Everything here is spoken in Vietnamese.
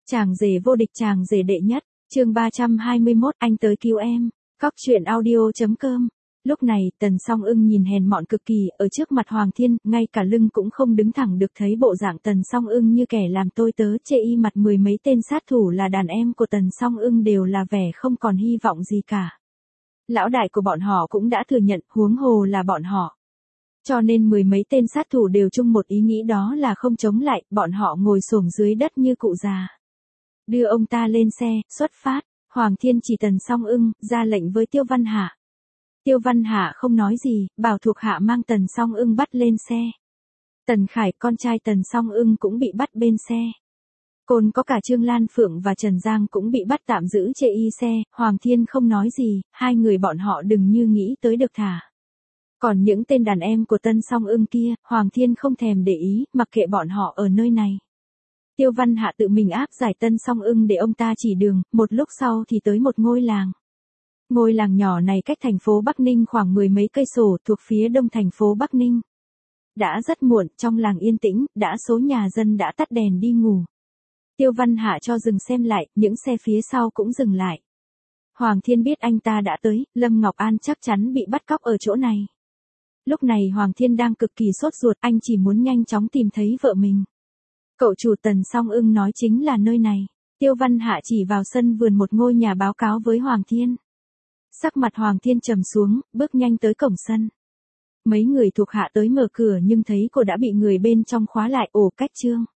Chàng rể vô địch, chàng rể đệ nhất, chương 321, anh tới cứu em. Cóc truyện audio.com. Lúc này, Tần Song Ưng nhìn hèn mọn cực kỳ, ở trước mặt Hoàng Thiên, ngay cả lưng cũng không đứng thẳng được, thấy bộ dạng Tần Song Ưng như kẻ làm tôi tớ chê y mặt mười mấy tên sát thủ là đàn em của Tần Song Ưng đều là vẻ không còn hy vọng gì cả. Lão đại của bọn họ cũng đã thừa nhận, huống hồ là bọn họ. Cho nên mười mấy tên sát thủ đều chung một ý nghĩ, đó là không chống lại, bọn họ ngồi xổm dưới đất như cụ già. Đưa ông ta lên xe, xuất phát. Hoàng Thiên chỉ Tần Song Ưng, ra lệnh với Tiêu Văn Hạ. Tiêu Văn Hạ không nói gì, bảo thuộc hạ mang Tần Song Ưng bắt lên xe. Tần Khải, con trai Tần Song Ưng cũng bị bắt bên xe. Còn có cả Trương Lan Phượng và Trần Giang cũng bị bắt tạm giữ chê y xe. Hoàng Thiên không nói gì, hai người bọn họ đừng như nghĩ tới được thả. Còn những tên đàn em của Tần Song Ưng kia, Hoàng Thiên không thèm để ý, mặc kệ bọn họ ở nơi này. Tiêu Văn Hạ tự mình áp giải Tần Song Ưng để ông ta chỉ đường, một lúc sau thì tới một ngôi làng. Ngôi làng nhỏ này cách thành phố Bắc Ninh khoảng mười mấy cây số, thuộc phía đông thành phố Bắc Ninh. Đã rất muộn, trong làng yên tĩnh, đã số nhà dân đã tắt đèn đi ngủ. Tiêu Văn Hạ cho dừng xem lại, những xe phía sau cũng dừng lại. Hoàng Thiên biết anh ta đã tới, Lâm Ngọc An chắc chắn bị bắt cóc ở chỗ này. Lúc này Hoàng Thiên đang cực kỳ sốt ruột, anh chỉ muốn nhanh chóng tìm thấy vợ mình. Cậu chủ Tần Song Ưng nói chính là nơi này. Tiêu Văn Hạ chỉ vào sân vườn một ngôi nhà báo cáo với Hoàng Thiên. Sắc mặt Hoàng Thiên trầm xuống, bước nhanh tới cổng sân. Mấy người thuộc hạ tới mở cửa nhưng thấy cô đã bị người bên trong khóa lại. Ồ, Cách Trương.